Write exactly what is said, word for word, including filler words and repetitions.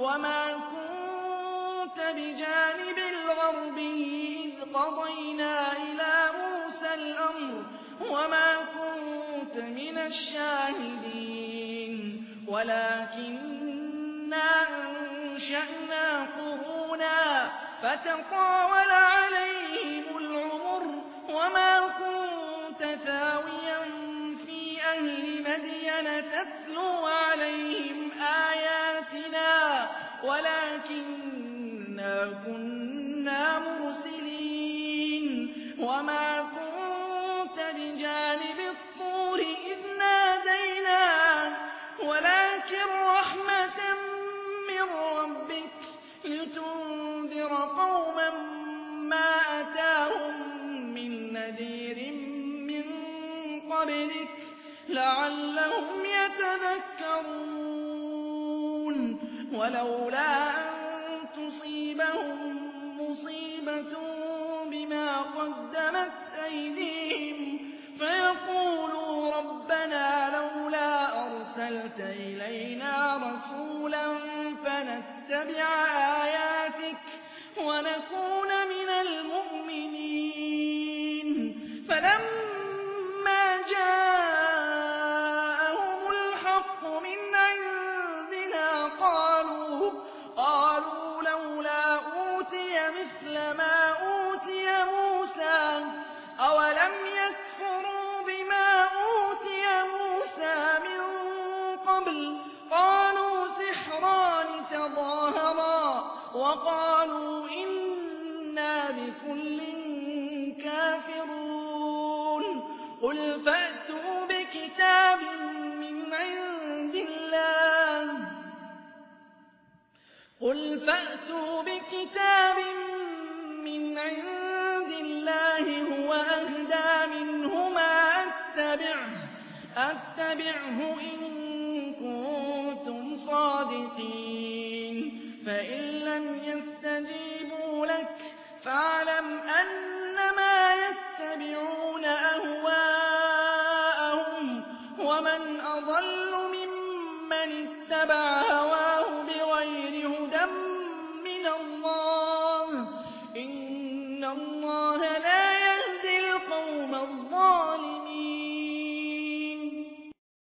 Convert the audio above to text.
وما كنت بجانب الغربي إذ قضينا إلى موسى الأمر وما كنت من الشاهدين ولكننا أنشأنا قرونا فتطاول عليهم العمر وما كنت ثاويا في أهل مدين تتلو عليهم آياتنا ولكننا كنا مرسلين وما كنت بجانب الطور إذ نادينا ولكن رحمة من ربك لتنذر قوما ما أتاهم من نذير من قبلك لعلهم يتذكرون ولولا أن تصيبهم مصيبة بما قدمت أيديهم فيقولوا ربنا لولا أرسلت إلينا رسولا فنتبع آياتك ونكون من المؤمنين فلما جاءهم الحق من عندنا قالوا قالوا لولا أوتي مثل ما أوتي موسى أولم يكفروا بما أوتي موسى من قبل قالوا سحران تظاهرا وقالوا إنا بكل كافرون قل فأتوا بكتاب من عند الله قل فأتوا بكتاب من عند الله هو أهدى منهما أتبعه أتبعه إن كنتم صادقين فإن لم يستجيبوا لك فاعلم أنما يتبعون أهواءهم ومن أضل ممن اتبع هواه بغير هدى من الله إن الله